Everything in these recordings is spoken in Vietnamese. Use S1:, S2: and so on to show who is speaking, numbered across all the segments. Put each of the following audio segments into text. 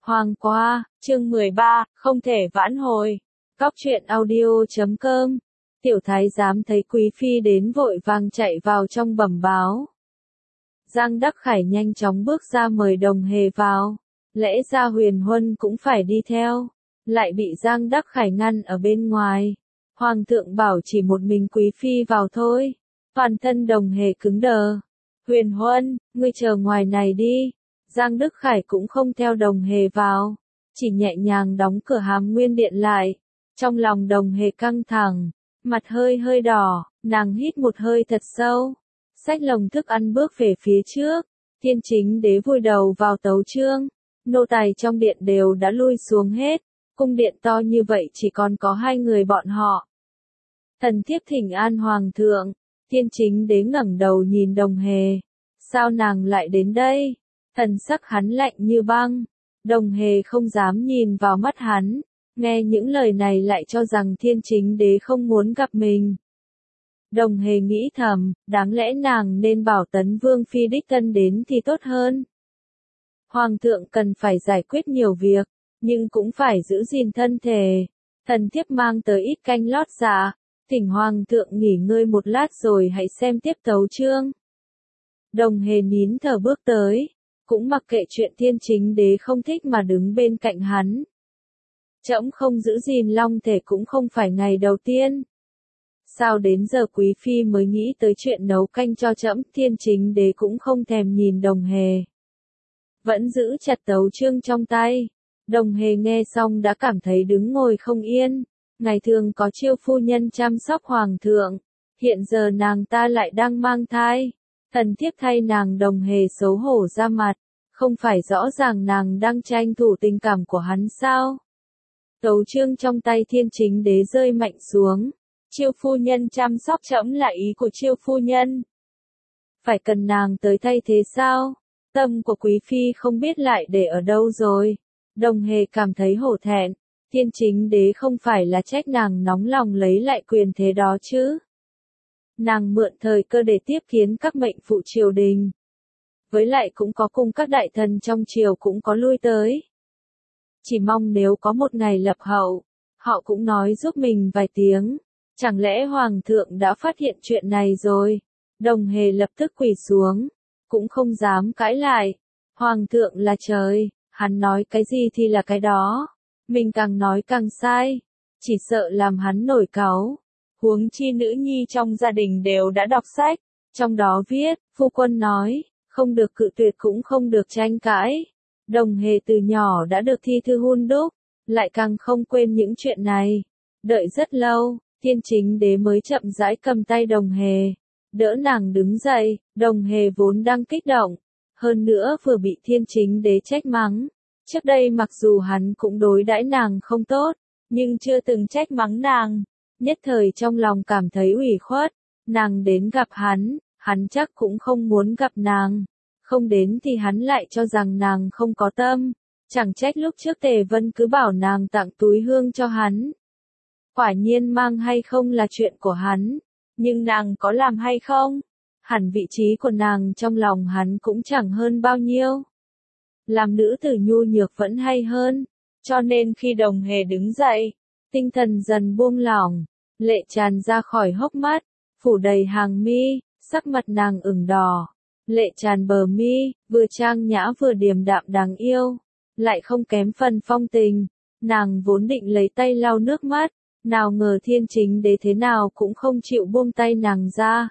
S1: Hoàng qua, chương 13, không thể vãn hồi. Cóc truyện audio.com. Tiểu thái giám thấy quý phi đến vội vàng chạy vào trong bẩm báo. Giang Đắc Khải nhanh chóng bước ra mời Đồng Hề vào. Lẽ ra Huyền Huân cũng phải đi theo, lại bị Giang Đắc Khải ngăn ở bên ngoài. Hoàng thượng bảo chỉ một mình quý phi vào thôi. Toàn thân Đồng Hề cứng đờ. Huyền Huân, ngươi chờ ngoài này đi. Giang Đức Khải cũng không theo Đồng Hề vào, chỉ nhẹ nhàng đóng cửa Hàm Nguyên Điện lại. Trong lòng Đồng Hề căng thẳng, mặt hơi hơi đỏ, nàng hít một hơi thật sâu, xách lồng thức ăn bước về phía trước. Thiên Chính Đế vùi đầu vào tấu chương, nô tài trong điện đều đã lui xuống hết, cung điện to như vậy chỉ còn có hai người bọn họ. Thần thiếp thỉnh an Hoàng thượng. Thiên Chính Đế ngẩng đầu nhìn Đồng Hề, sao nàng lại đến đây? Thần sắc hắn lạnh như băng. Đồng Hề không dám nhìn vào mắt hắn, nghe những lời này lại cho rằng Thiên Chính Đế không muốn gặp mình. Đồng Hề nghĩ thầm, đáng lẽ nàng nên bảo Tấn Vương Phi đích thân đến thì tốt hơn. Hoàng thượng cần phải giải quyết nhiều việc, nhưng cũng phải giữ gìn thân thể. Thần thiếp mang tới ít canh lót dạ, thỉnh Hoàng thượng nghỉ ngơi một lát rồi hãy xem tiếp tấu chương. Đồng Hề nín thở bước tới, cũng mặc kệ chuyện Thiên Chính Đế không thích mà đứng bên cạnh hắn. Trẫm không giữ gìn long thể cũng không phải ngày đầu tiên. Sao đến giờ quý phi mới nghĩ tới chuyện nấu canh cho trẫm? Thiên Chính Đế cũng không thèm nhìn Đồng Hề, vẫn giữ chặt tấu chương trong tay. Đồng Hề nghe xong đã cảm thấy đứng ngồi không yên. Ngày thường có Chiêu phu nhân chăm sóc Hoàng thượng, hiện giờ nàng ta lại đang mang thai. Thần thiếp thay nàng. Đồng Hề xấu hổ ra mặt, không phải rõ ràng nàng đang tranh thủ tình cảm của hắn sao? Tấu chương trong tay Thiên Chính Đế rơi mạnh xuống. Chiêu phu nhân chăm sóc trẫm là ý của Chiêu phu nhân. Phải cần nàng tới thay thế sao? Tâm của quý phi không biết lại để ở đâu rồi. Đồng Hề cảm thấy hổ thẹn. Thiên Chính Đế không phải là trách nàng nóng lòng lấy lại quyền thế đó chứ. Nàng mượn thời cơ để tiếp kiến các mệnh phụ triều đình. Với lại cũng có cùng các đại thần trong triều cũng có lui tới. Chỉ mong nếu có một ngày lập hậu, họ cũng nói giúp mình vài tiếng. Chẳng lẽ Hoàng thượng đã phát hiện chuyện này rồi? Đồng Hề lập tức quỳ xuống, cũng không dám cãi lại. Hoàng thượng là trời, hắn nói cái gì thì là cái đó. Mình càng nói càng sai, chỉ sợ làm hắn nổi cáu. Huống chi nữ nhi trong gia đình đều đã đọc sách, trong đó viết, phu quân nói, không được cự tuyệt cũng không được tranh cãi. Đồng Hề từ nhỏ đã được thi thư hun đúc, lại càng không quên những chuyện này. Đợi rất lâu, Thiên Chính Đế mới chậm rãi cầm tay Đồng Hề, đỡ nàng đứng dậy. Đồng Hề vốn đang kích động, hơn nữa vừa bị Thiên Chính Đế trách mắng. Trước đây mặc dù hắn cũng đối đãi nàng không tốt, nhưng chưa từng trách mắng nàng. Nhất thời trong lòng cảm thấy ủy khuất. Nàng đến gặp hắn chắc cũng không muốn gặp nàng. Không đến thì hắn lại cho rằng nàng không có tâm. Chẳng trách lúc trước Tề Vân cứ bảo nàng tặng túi hương cho hắn. Quả nhiên mang hay không là chuyện của hắn, nhưng nàng có làm hay không? Hẳn vị trí của nàng trong lòng hắn cũng chẳng hơn bao nhiêu. Làm nữ tử nhu nhược vẫn hay hơn, cho nên khi Đồng Hề đứng dậy, tinh thần dần buông lỏng, lệ tràn ra khỏi hốc mắt, phủ đầy hàng mi, sắc mặt nàng ửng đỏ, lệ tràn bờ mi, vừa trang nhã vừa điềm đạm đáng yêu, lại không kém phần phong tình. Nàng vốn định lấy tay lau nước mắt, nào ngờ Thiên Chính Đế thế nào cũng không chịu buông tay nàng ra.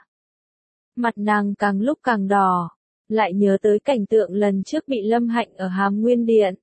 S1: Mặt nàng càng lúc càng đỏ, lại nhớ tới cảnh tượng lần trước bị Lâm Hạnh ở Hàm Nguyên Điện.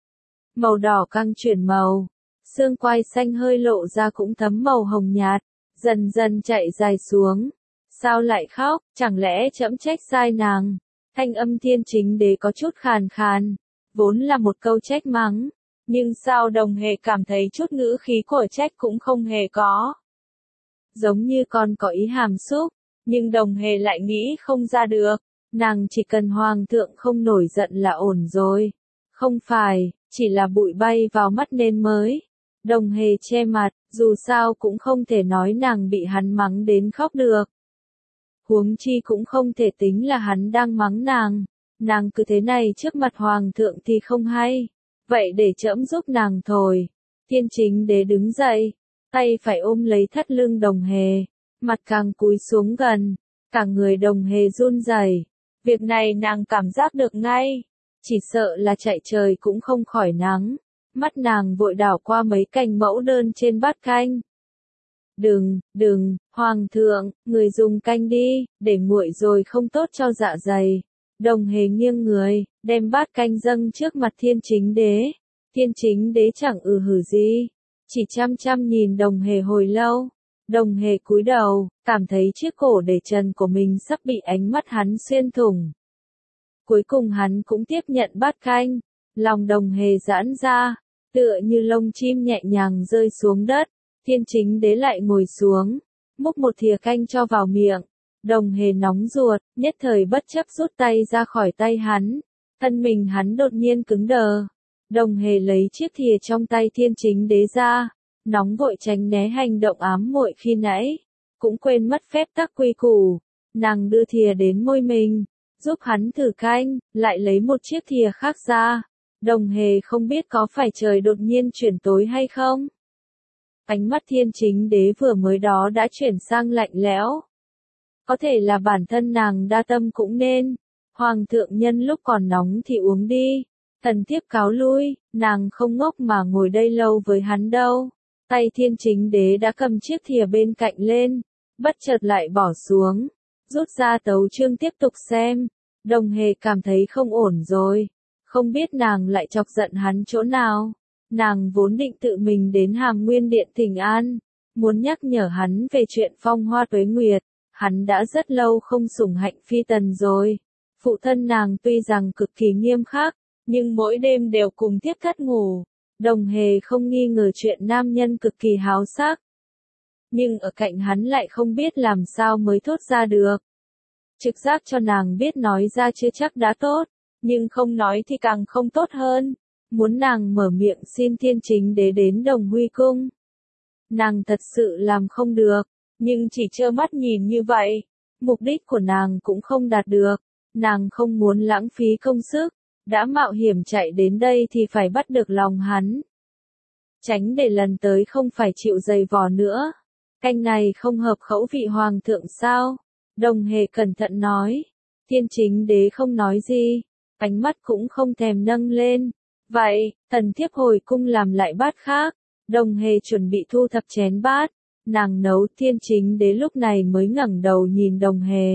S1: Màu đỏ càng chuyển màu, xương quai xanh hơi lộ ra cũng thấm màu hồng nhạt, dần dần chạy dài xuống. Sao lại khóc? Chẳng lẽ trẫm trách sai nàng? Thanh âm Thiên Chính Đế có chút khàn khàn, vốn là một câu trách mắng, nhưng sao Đồng Hề cảm thấy chút ngữ khí của trách cũng không hề có. Giống như còn có ý hàm xúc, nhưng Đồng Hề lại nghĩ không ra được. Nàng chỉ cần Hoàng thượng không nổi giận là ổn rồi. Không phải, chỉ là bụi bay vào mắt nên mới. Đồng Hề che mặt, dù sao cũng không thể nói nàng bị hắn mắng đến khóc được. Huống chi cũng không thể tính là hắn đang mắng nàng. Nàng cứ thế này trước mặt Hoàng thượng thì không hay. vậy để trẫm giúp nàng thổi. Thiên chính đế đứng dậy, tay phải ôm lấy thắt lưng Đồng Hề, mặt càng cúi xuống gần, cả người Đồng Hề run rẩy. Việc này nàng cảm giác được ngay, chỉ sợ là chạy trời cũng không khỏi nắng. Mắt nàng vội đảo qua mấy cành mẫu đơn trên bát canh. Đừng, hoàng thượng, người dùng canh đi, để nguội rồi không tốt cho dạ dày. Đồng Hề nghiêng người, đem bát canh dâng trước mặt thiên chính đế. Thiên chính đế chẳng hử gì, chỉ chăm chăm nhìn Đồng Hề hồi lâu. Đồng Hề cúi đầu, cảm thấy chiếc cổ để trần của mình sắp bị ánh mắt hắn xuyên thủng. Cuối cùng hắn cũng tiếp nhận bát canh, lòng Đồng Hề giãn ra, tựa như lông chim nhẹ nhàng rơi xuống đất. Thiên chính đế lại ngồi xuống, múc một thìa canh cho vào miệng. Đồng Hề nóng ruột, nhất thời bất chấp rút tay ra khỏi tay hắn. Thân mình hắn đột nhiên cứng đờ. Đồng Hề lấy chiếc thìa trong tay thiên chính đế ra, nóng vội tránh né hành động ám muội khi nãy, cũng quên mất phép tắc quy củ. Nàng đưa thìa đến môi mình, giúp hắn thử canh, lại lấy một chiếc thìa khác ra. Đồng Hề không biết có phải trời đột nhiên chuyển tối hay không. Ánh mắt thiên chính đế vừa mới đó đã chuyển sang lạnh lẽo. Có thể là bản thân nàng đa tâm cũng nên. Hoàng thượng nhân lúc còn nóng thì uống đi. Thần thiếp cáo lui, nàng không ngốc mà ngồi đây lâu với hắn đâu. Tay thiên chính đế đã cầm chiếc thìa bên cạnh lên, bất chợt lại bỏ xuống, rút ra tấu chương tiếp tục xem. Đồng Hề cảm thấy không ổn rồi, không biết nàng lại chọc giận hắn chỗ nào. Nàng vốn định tự mình đến Hàm Nguyên Điện thỉnh an, muốn nhắc nhở hắn về chuyện Phong Hoa Tuế Nguyệt. Hắn đã rất lâu không sủng hạnh phi tần rồi. Phụ thân nàng tuy rằng cực kỳ nghiêm khắc, nhưng mỗi đêm đều cùng thiếp thất ngủ. Đồng Hề không nghi ngờ chuyện nam nhân cực kỳ háo sắc. Nhưng ở cạnh hắn lại không biết làm sao mới thốt ra được. Trực giác cho nàng biết nói ra chưa chắc đã tốt, nhưng không nói thì càng không tốt hơn. Muốn nàng mở miệng xin thiên chính đế đến Đồng Huy Cung. Nàng thật sự làm không được, nhưng chỉ trơ mắt nhìn như vậy, mục đích của nàng cũng không đạt được. Nàng không muốn lãng phí công sức, đã mạo hiểm chạy đến đây thì phải bắt được lòng hắn. Tránh để lần tới không phải chịu giày vò nữa. Canh này không hợp khẩu vị hoàng thượng sao? Đồng Hề cẩn thận nói. Thiên chính đế không nói gì, ánh mắt cũng không thèm nâng lên. Vậy, thần thiếp hồi cung làm lại bát khác. Đồng Hề chuẩn bị thu thập chén bát, nàng nấu. Thiên chính đế lúc này mới ngẩng đầu nhìn Đồng Hề.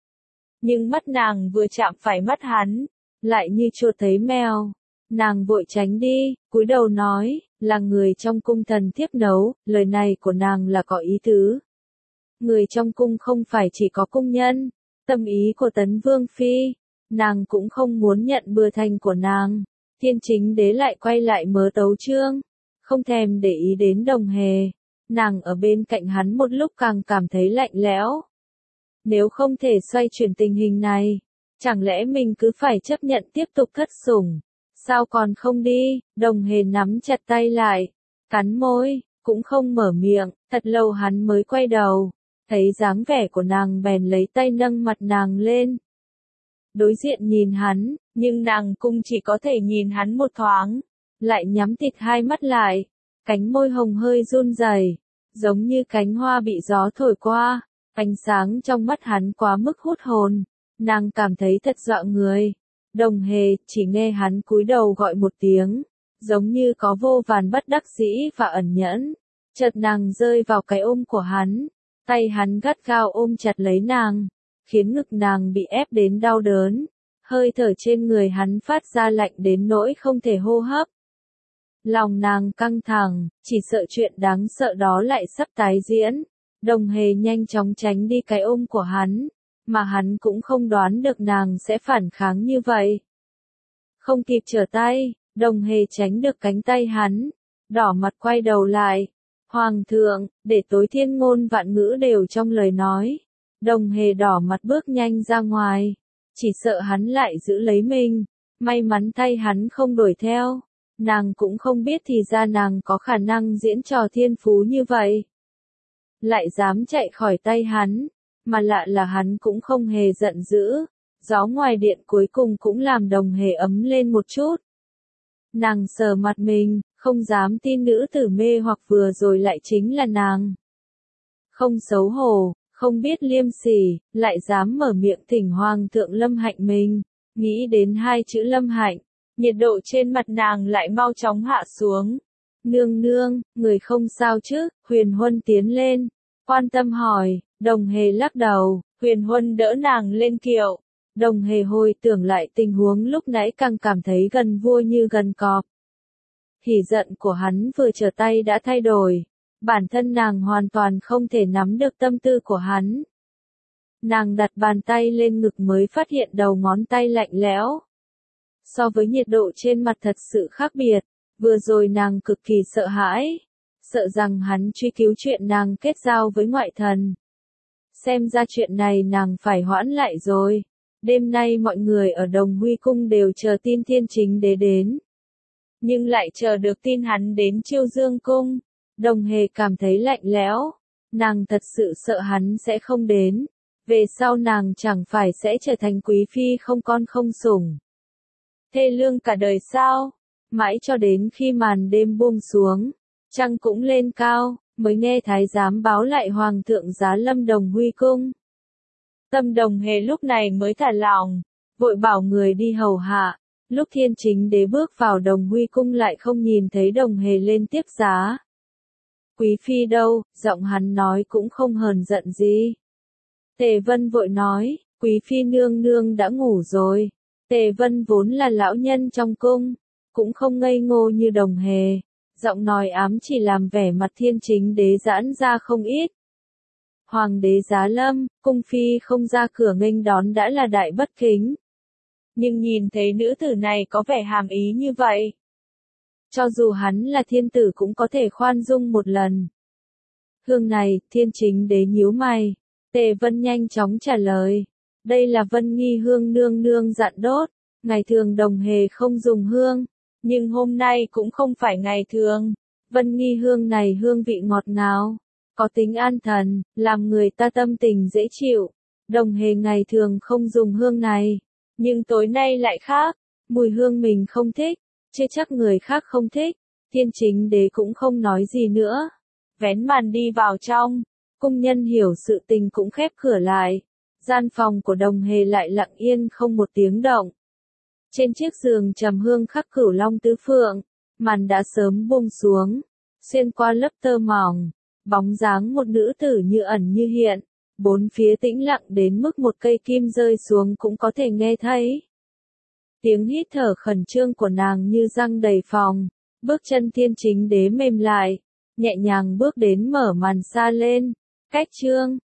S1: Nhưng mắt nàng vừa chạm phải mắt hắn, lại như chuột thấy mèo. Nàng vội tránh đi, cúi đầu nói, là người trong cung thần thiếp nấu. Lời này của nàng là có ý tứ. Người trong cung không phải chỉ có cung nhân, tâm ý của Tấn Vương Phi, nàng cũng không muốn nhận bừa thành của nàng. Thiên chính đế lại quay lại mớ tấu chương, không thèm để ý đến Đồng Hề. Nàng ở bên cạnh hắn một lúc càng cảm thấy lạnh lẽo. Nếu không thể xoay chuyển tình hình này, chẳng lẽ mình cứ phải chấp nhận tiếp tục thất sủng? Sao còn không đi? Đồng Hề nắm chặt tay lại, cắn môi, cũng không mở miệng. Thật lâu hắn mới quay đầu, thấy dáng vẻ của nàng bèn lấy tay nâng mặt nàng lên. Đối diện nhìn hắn, nhưng nàng cũng chỉ có thể nhìn hắn một thoáng, lại nhắm tịt hai mắt lại, cánh môi hồng hơi run rẩy, giống như cánh hoa bị gió thổi qua. Ánh sáng trong mắt hắn quá mức hút hồn, nàng cảm thấy thật dọa người. Đồng Hề chỉ nghe hắn cúi đầu gọi một tiếng, giống như có vô vàn bất đắc dĩ và ẩn nhẫn. Chợt nàng rơi vào cái ôm của hắn, tay hắn gắt gao ôm chặt lấy nàng, khiến ngực nàng bị ép đến đau đớn. Hơi thở trên người hắn phát ra lạnh đến nỗi không thể hô hấp. Lòng nàng căng thẳng, chỉ sợ chuyện đáng sợ đó lại sắp tái diễn. Đồng Hề nhanh chóng tránh đi cái ôm của hắn, mà hắn cũng không đoán được nàng sẽ phản kháng như vậy. Không kịp trở tay, Đồng Hề tránh được cánh tay hắn, đỏ mặt quay đầu lại. Hoàng thượng, để tối thiên ngôn vạn ngữ đều trong lời nói. Đồng Hề đỏ mặt bước nhanh ra ngoài, chỉ sợ hắn lại giữ lấy mình. May mắn thay hắn không đuổi theo, nàng cũng không biết thì ra nàng có khả năng diễn trò thiên phú như vậy. Lại dám chạy khỏi tay hắn, mà lạ là hắn cũng không hề giận dữ. Gió ngoài điện cuối cùng cũng làm Đồng Hề ấm lên một chút. Nàng sờ mặt mình, không dám tin nữ tử mê hoặc vừa rồi lại chính là nàng. Không xấu hổ, không biết liêm sỉ, lại dám mở miệng thỉnh hoàng thượng Lâm Hạnh mình. Nghĩ đến hai chữ Lâm Hạnh, nhiệt độ trên mặt nàng lại mau chóng hạ xuống. Nương nương, người không sao chứ? Huyền Huân tiến lên, quan tâm hỏi. Đồng Hề lắc đầu. Huyền Huân đỡ nàng lên kiệu. Đồng Hề hồi tưởng lại tình huống lúc nãy càng cảm thấy gần vua như gần cọp. Hỉ giận của hắn vừa trở tay đã thay đổi. Bản thân nàng hoàn toàn không thể nắm được tâm tư của hắn. Nàng đặt bàn tay lên ngực mới phát hiện đầu ngón tay lạnh lẽo. So với nhiệt độ trên mặt thật sự khác biệt, vừa rồi nàng cực kỳ sợ hãi, sợ rằng hắn truy cứu chuyện nàng kết giao với ngoại thần. Xem ra chuyện này nàng phải hoãn lại rồi. Đêm nay mọi người ở Đồng Huy Cung đều chờ tin Thiên Chính Đế đến. Nhưng lại chờ được tin hắn đến Chiêu Dương Cung. Đồng Hề cảm thấy lạnh lẽo. Nàng thật sự sợ hắn sẽ không đến. Về sau nàng chẳng phải sẽ trở thành quý phi không con không sủng. Thê lương cả đời sao? Mãi cho đến khi màn đêm buông xuống, trăng cũng lên cao, mới nghe thái giám báo lại hoàng thượng giá lâm Đồng Huy Cung. Tâm Đồng Hề lúc này mới thả lỏng, vội bảo người đi hầu hạ. Lúc Thiên Chính Đế bước vào Đồng Huy Cung lại không nhìn thấy Đồng Hề lên tiếp giá. Quý phi đâu? Giọng hắn nói cũng không hờn giận gì. Tề Vân vội nói, quý phi nương nương đã ngủ rồi. Tề Vân vốn là lão nhân trong cung, cũng không ngây ngô như Đồng Hề. Giọng nói ám chỉ làm vẻ mặt Thiên Chính Đế giãn ra không ít. Hoàng đế giá lâm, cung phi không ra cửa nghênh đón đã là đại bất kính. Nhưng nhìn thấy nữ tử này có vẻ hàm ý như vậy. Cho dù hắn là thiên tử cũng có thể khoan dung một lần. Hương này, Thiên Chính Đế nhíu mày. Tề Vân nhanh chóng trả lời. Đây là Vân Nghi hương nương nương dặn đốt. Ngày thường Đồng Hề không dùng hương. Nhưng hôm nay cũng không phải ngày thường. Vân Nghi hương này hương vị ngọt ngào, có tính an thần, làm người ta tâm tình dễ chịu. Đồng Hề ngày thường không dùng hương này. Nhưng tối nay lại khác. Mùi hương mình không thích. Chứ chắc người khác không thích. Thiên Chính Đế cũng không nói gì nữa. Vén màn đi vào trong. Cung nhân hiểu sự tình cũng khép cửa lại. Gian phòng của Đồng Hề lại lặng yên không một tiếng động. Trên chiếc giường trầm hương khắc Cửu Long tứ phượng, màn đã sớm buông xuống, xuyên qua lớp tơ mỏng, bóng dáng một nữ tử như ẩn như hiện, bốn phía tĩnh lặng đến mức một cây kim rơi xuống cũng có thể nghe thấy. Tiếng hít thở khẩn trương của nàng như răng đầy phòng, bước chân Thiên Chính Đế mềm lại, nhẹ nhàng bước đến mở màn xa lên, cách chương.